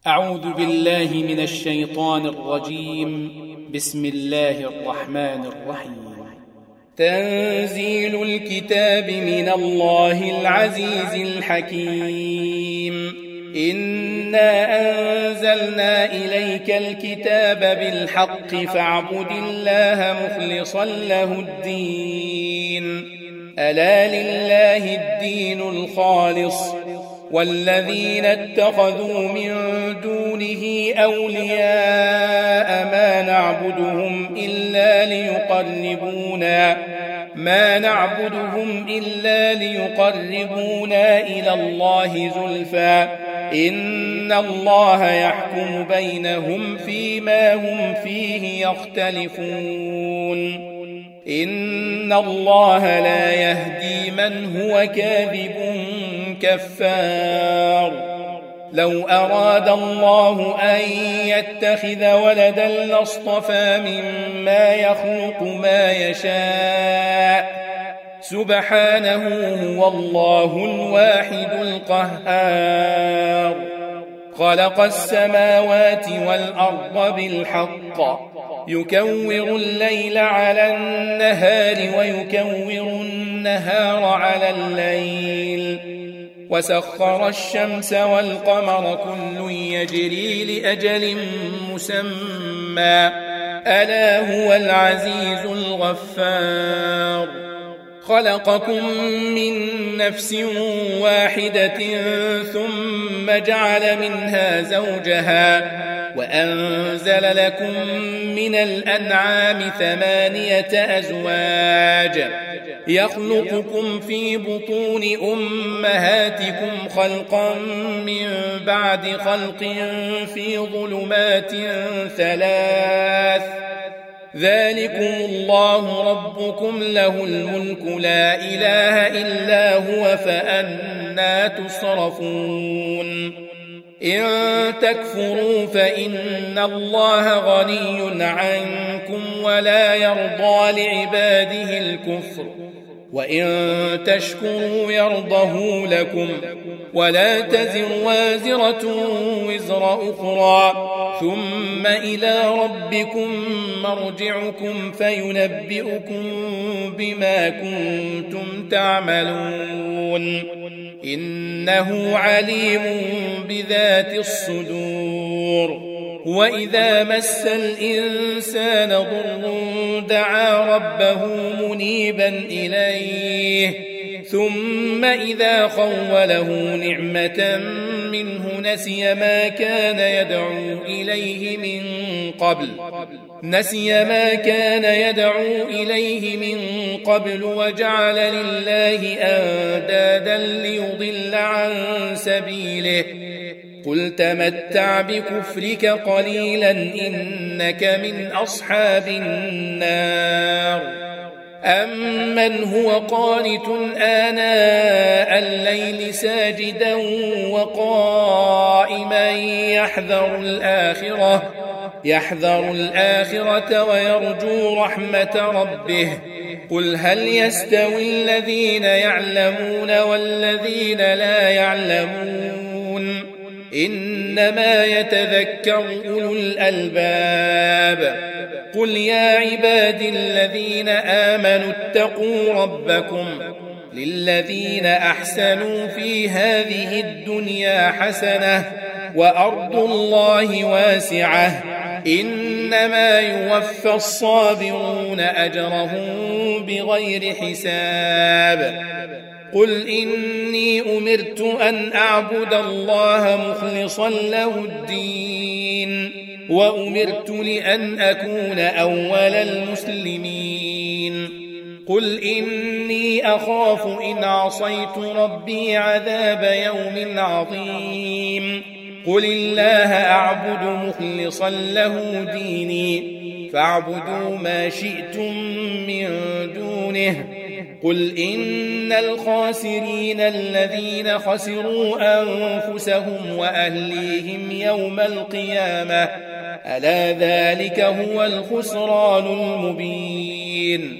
أعوذ بالله من الشيطان الرجيم. بسم الله الرحمن الرحيم. تنزيل الكتاب من الله العزيز الحكيم. إنا أنزلنا إليك الكتاب بالحق فاعبد الله مخلصا له الدين. ألا لله الدين الخالص والذين اتخذوا من دونه أولياء ما نعبدهم إلا ليقربونا إلى الله زلفى إن الله يحكم بينهم فيما هم فيه يختلفون. إن الله لا يهدي من هو كاذب كفار. لو أراد الله أن يتخذ ولدا لاصطفى مما يخلق ما يشاء سبحانه هو الله الواحد القهار. خلق السماوات والأرض بالحق يكور الليل على النهار ويكور النهار على الليل وسخر الشمس والقمر كل يجري لأجل مسمى ألا هو العزيز الغفار. خلقكم من نفس واحدة ثم جعل منها زوجها وأنزل لكم من الأنعام 8 أزواج يخلقكم في بطون أمهاتكم خلقا من بعد خلق في ظلمات 3 ذلكم الله ربكم له الملك لا إله إلا هو فأنى تصرفون. إن تكفروا فإن الله غني عنكم ولا يرضى لعباده الكفر وإن تشكروا يرضه لكم ولا تزر وازرة وزر أخرى ثم إلى ربكم مرجعكم فينبئكم بما كنتم تعملون إنه عليم بذات الصدور. وإذا مس الإنسان ضر دعا ربه منيبا إليه ثم إذا خوله نعمة منه نسي ما كان يدعو إليه من قبل وجعل لله أندادا ليضل عن سبيله. قل تمتع بكفرك قليلا إنك من أصحاب النار. أمن هو قانت آناء الليل ساجدا وقائما يحذر الآخرة ويرجو رحمة ربه. قل هل يستوي الذين يعلمون والذين لا يعلمون إنما يتذكر أولو الألباب. قل يا عبادي الذين آمنوا اتقوا ربكم للذين أحسنوا في هذه الدنيا حسنة وأرض الله واسعة إنما يوفى الصابرون أجرهم بغير حساب. قل إني أمرت أن أعبد الله مخلصا له الدين وأمرت لأن أكون أول المسلمين. قل إني أخاف إن عصيت ربي عذاب يوم عظيم. قل الله أعبد مخلصا له ديني فاعبدوا ما شئتم من دونه. قل إن الخاسرين الذين خسروا أنفسهم وأهليهم يوم القيامة ألا ذلك هو الخسران المبين.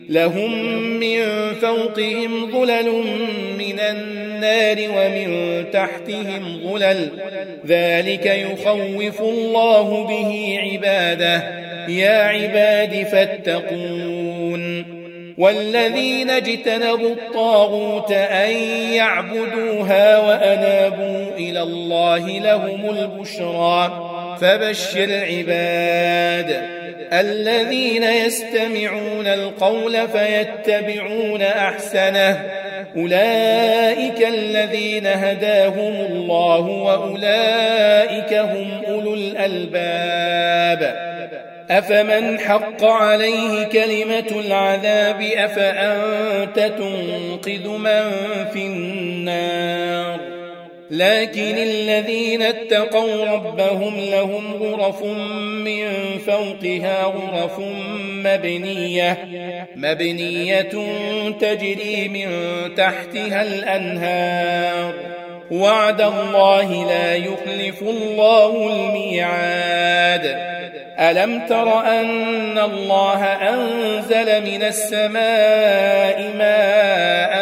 لهم من فوقهم ظلل من النار ومن تحتهم ظلل ذلك يخوف الله به عباده يا عباد فاتقون والذين اجتنبوا الطاغوت أن يعبدوها وأنابوا إلى الله لهم البشرى فبشر عباد الذين يستمعون القول فيتبعون أحسنه أولئك الذين هداهم الله وأولئك هم أولو الألباب أفمن حق عليه كلمة العذاب أفأنت تنقذ من في النار لكن الذين اتقوا ربهم لهم غرف من فوقها غرف مبنية تجري من تحتها الأنهار وعد الله لا يخلف الله الميعاد ألم تر أن الله أنزل من السماء ماء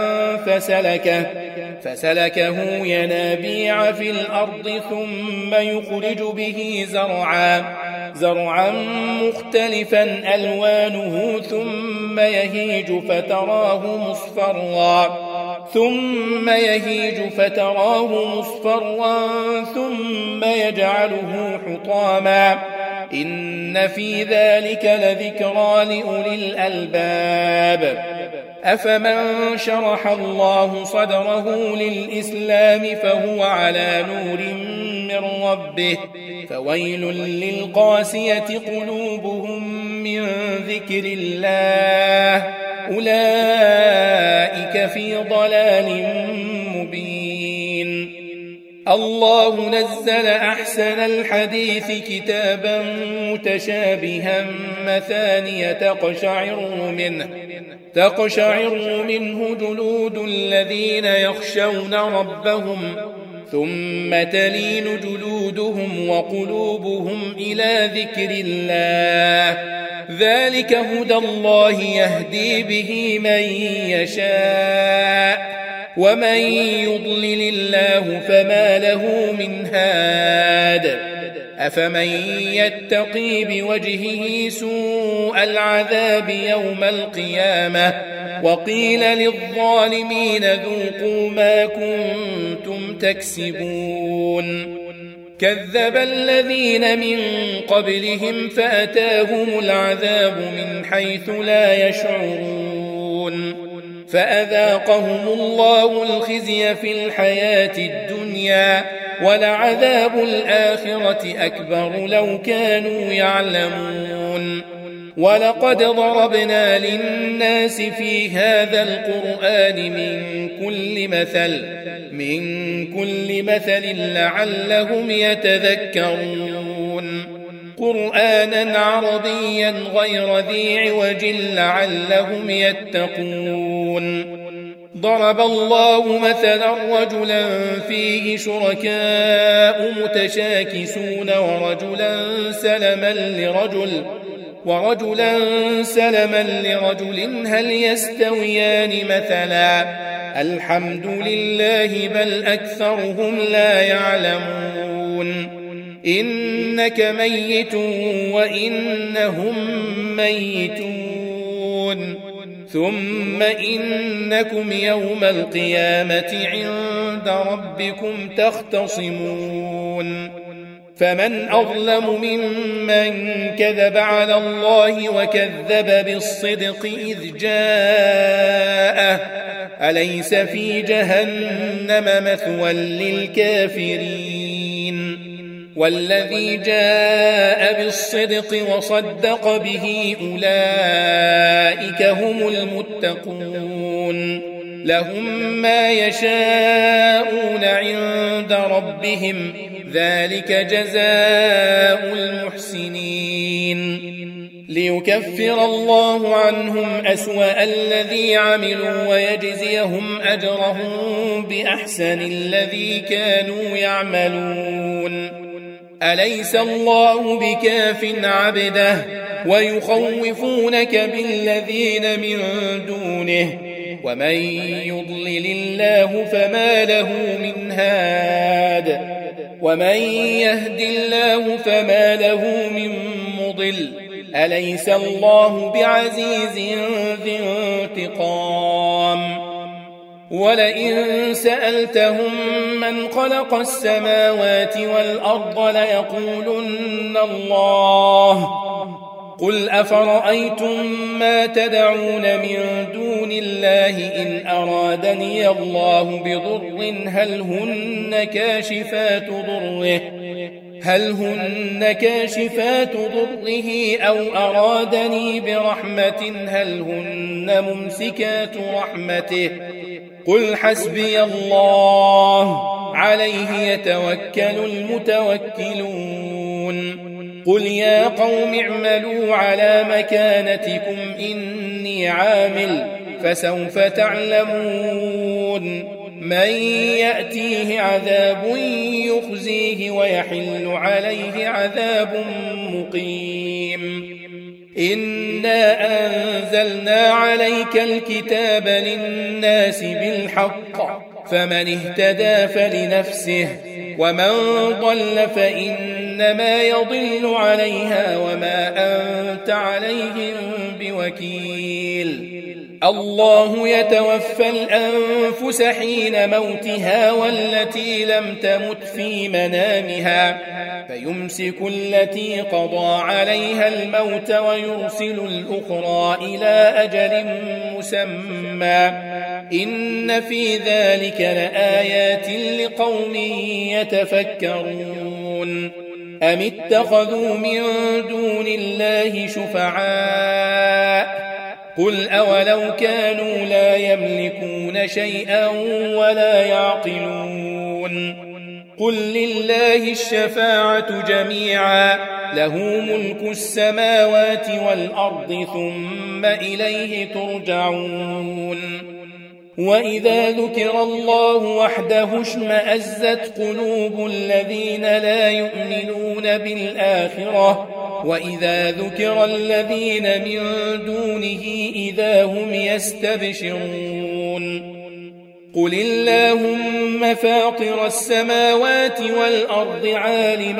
فسلكه ينابيع في الأرض ثم يخرج به زرعا مختلفا ألوانه ثم يهيج فتراه مصفرا ثم يجعله حطاما إن في ذلك لذكرى لأولي الألباب أفمن شرح الله صدره للإسلام فهو على نور من ربه فويل للقاسية قلوبهم من ذكر الله أولئك في ضلال مبين الله نزل أحسن الحديث كتابا متشابها مثانية تقشعر منه جلود الذين يخشون ربهم ثم تلين جلودهم وقلوبهم إلى ذكر الله ذلك هدى الله يهدي به من يشاء ومن يضلل الله فما له من هاد أفمن يتقي بوجهه سوء العذاب يوم القيامة وقيل للظالمين ذوقوا ما كنتم تكسبون كذب الذين من قبلهم فأتاهم العذاب من حيث لا يشعرون فأذاقهم الله الخزي في الحياة الدنيا ولعذاب الآخرة أكبر لو كانوا يعلمون ولقد ضربنا للناس في هذا القرآن من كل مثل لعلهم يتذكرون قرآنا عربيا غير ذي عوج لعلهم يتقون ضرب الله مثلا رجلا فيه شركاء متشاكسون ورجلا سلما لرجل هل يستويان مثلا الحمد لله بل أكثرهم لا يعلمون إنك ميت وإنهم ميتون ثم إنكم يوم القيامة عند ربكم تختصمون فمن أظلم ممن كذب على الله وكذب بالصدق إذ جاءه أليس في جهنم مثوى للكافرين والذي جاء بالصدق وصدق به أولئك هم المتقون لهم ما يشاءون عند ربهم ذلك جزاء المحسنين ليكفر الله عنهم أسوأ الذي عملوا ويجزيهم أجرهم بأحسن الذي كانوا يعملون أليس الله بكاف عبده ويخوفونك بالذين من دونه ومن يضلل الله فما له من هاد ومن يهد الله فما له من مضل أليس الله بعزيز ذي انتقام ولئن سألتهم من خلق السماوات والأرض ليقولن الله قل أفرأيتم ما تدعون من دون الله إن أرادني الله بضر هل هن كاشفات ضره أو أرادني برحمة هل هن ممسكات رحمته قل حسبي الله عليه يتوكل المتوكلون قل يا قوم اعملوا على مكانتكم إني عامل فسوف تعلمون من يأتيه عذاب يخزيه ويحل عليه عذاب مقيم إنا أنزلنا عليك الكتاب للناس بالحق فمن اهتدى فلنفسه ومن ضل فإنما يضل عليها وما أنت عليهم بوكيل الله يتوفى الأنفس حين موتها والتي لم تمت في منامها فيمسك التي قضى عليها الموت ويرسل الأخرى إلى أجل مسمى إن في ذلك لآيات لقوم يتفكرون أم اتخذوا من دون الله شفعاء قل أولو كانوا لا يملكون شيئا ولا يعقلون قل لله الشفاعة جميعا له ملك السماوات والأرض ثم إليه ترجعون وإذا ذكر الله وحده اشمأزت قلوب الذين لا يؤمنون بالآخرة وإذا ذكر الذين من دونه إذا هم يستبشرون قل اللهم فاطر السماوات والأرض عالم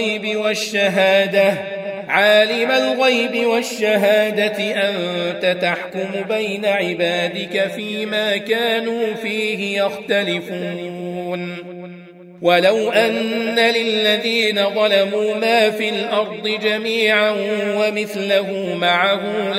الغيب والشهادة أنت تحكم بين عبادك فيما كانوا فيه يختلفون ولو أن للذين ظلموا ما في الأرض جميعا ومثله معه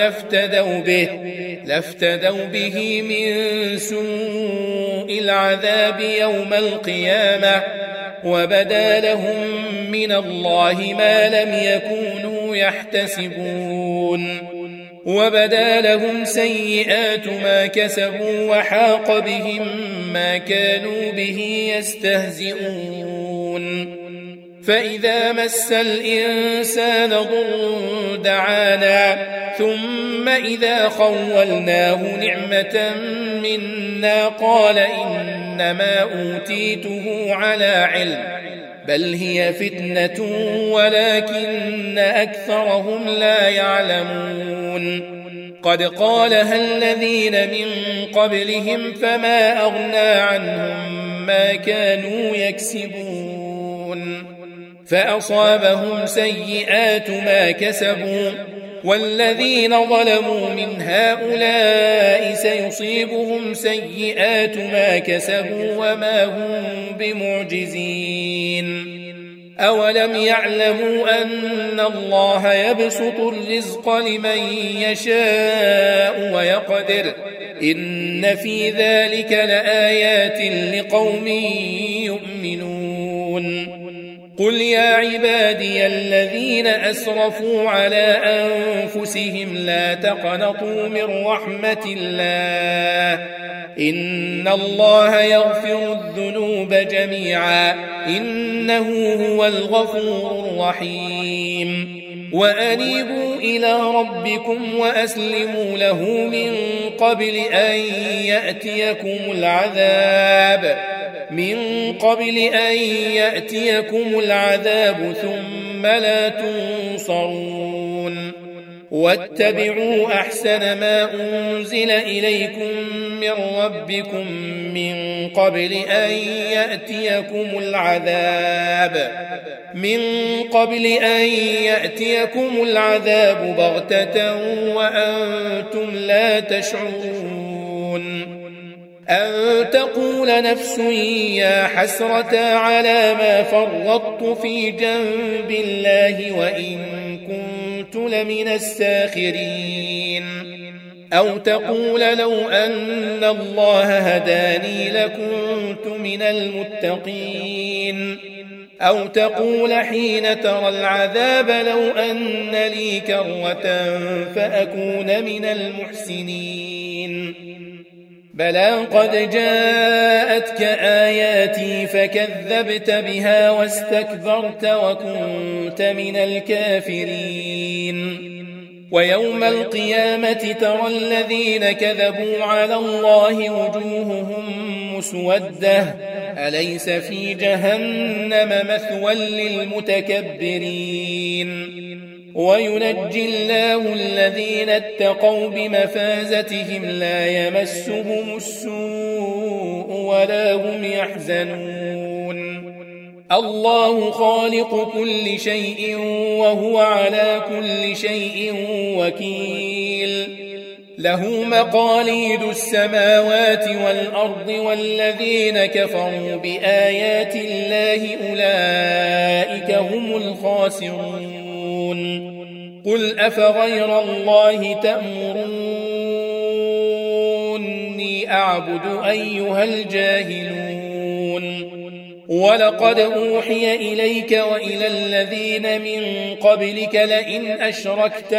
لافتدوا به من سوء العذاب يوم القيامة وبدا لهم من الله ما لم يكونوا يحتسبون وبدا لهم سيئات ما كسبوا وحاق بهم ما كانوا به يستهزئون فإذا مس الإنسان ضر دعانا ثم إذا خولناه نعمة منا قال إنما أوتيته على علم بل هي فتنة ولكن أكثرهم لا يعلمون قد قالها الذين من قبلهم فما أغنى عنهم ما كانوا يكسبون فأصابهم سيئات ما كسبوا والذين ظلموا من هؤلاء سيصيبهم سيئات ما كسبوا وما هم بمعجزين أولم يعلموا أن الله يبسط الرزق لمن يشاء ويقدر إن في ذلك لآيات لقوم يؤمنون قل يا عبادي الذين أسرفوا على أنفسهم لا تقنطوا من رحمة الله إن الله يغفر الذنوب جميعا إنه هو الغفور الرحيم وأنيبوا إلى ربكم وأسلموا له من قبل أن يأتيكم العذاب ثم لا تنصرون واتبعوا أحسن ما أنزل إليكم من ربكم من قبل أن يأتيكم العذاب بغتة وأنتم لا تشعرون أن تقول نفس يا حسرة على ما فرطت في جنب الله وإن كنت لمن الساخرين أو تقول لو أن الله هداني لكنت من المتقين أو تقول حين ترى العذاب لو أن لي كرة فأكون من المحسنين بلى قد جاءتك آياتي فكذبت بها واستكبرت وكنت من الكافرين ويوم القيامة ترى الذين كذبوا على الله وجوههم مسودة أليس في جهنم مثوى للمتكبرين وينجي الله الذين اتقوا بمفازتهم لا يمسهم السوء ولا هم يحزنون الله خالق كل شيء وهو على كل شيء وكيل له مقاليد السماوات والأرض والذين كفروا بآيات الله أولئك هم الخاسرون قل أفغير الله تأمروني أعبد أيها الجاهلون ولقد أوحي إليك وإلى الذين من قبلك لئن أشركت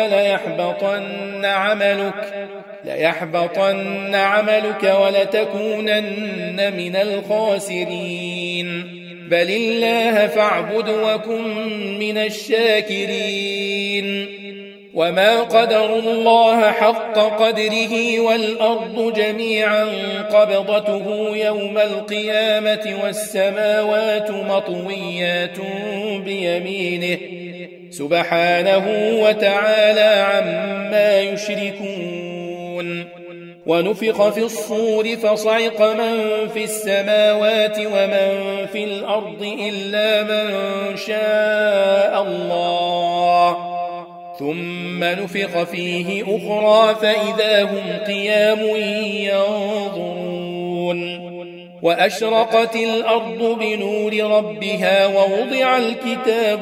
ليحبطن عملك ولتكونن من الخاسرين بل الله فاعبد وكن من الشاكرين وما قدروا الله حق قدره والأرض جميعا قبضته يوم القيامة والسماوات مطويات بيمينه سبحانه وتعالى عما يشركون ونفخ في الصور فصعق من في السماوات ومن في الأرض إلا من شاء الله ثم نفخ فيه أخرى فإذا هم قيام ينظرون وأشرقت الأرض بنور ربها ووضع الكتاب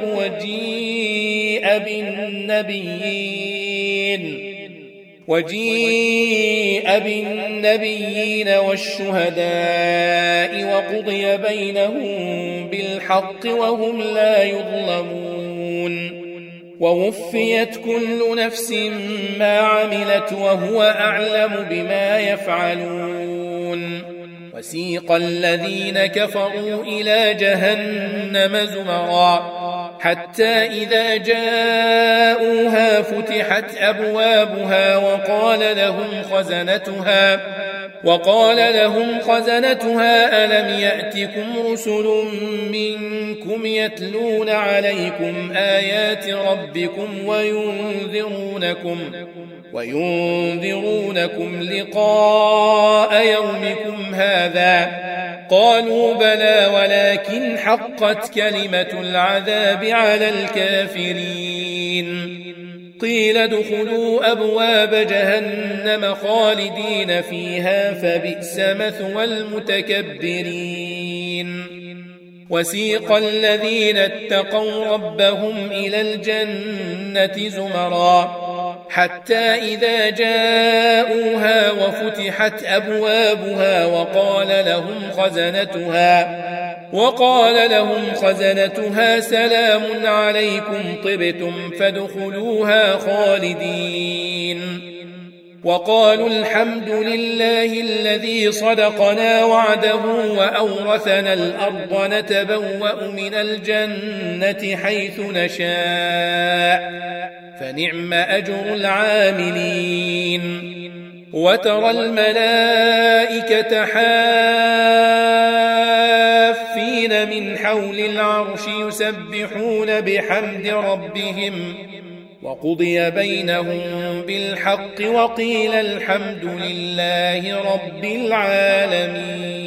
وجيء بالنبيين والشهداء وقضي بينهم بالحق وهم لا يظلمون ووفيت كل نفس ما عملت وهو أعلم بما يفعلون وسيق الذين كفروا إلى جهنم زمرا حتى إذا جاءوها فتحت أبوابها وقال لهم خزنتها ألم يأتكم رسل منكم يتلون عليكم آيات ربكم وينذرونكم لقاء يومكم هذا قالوا بلى ولكن حقت كلمة العذاب على الكافرين قيل ادخلوا أبواب جهنم خالدين فيها فبئس مثوى المتكبرين وسيق الذين اتقوا ربهم إلى الجنة زمرا حتى إذا جاءوها وفتحت أبوابها وقال لهم خزنتها سلام عليكم طبتم فادخلوها خالدين وقالوا الحمد لله الذي صدقنا وعده وأورثنا الأرض نتبوأ من الجنة حيث نشاء فنعم أجر العاملين وترى الملائكة وقضي بينهم بالحق وقيل الحمد لله رب العالمين.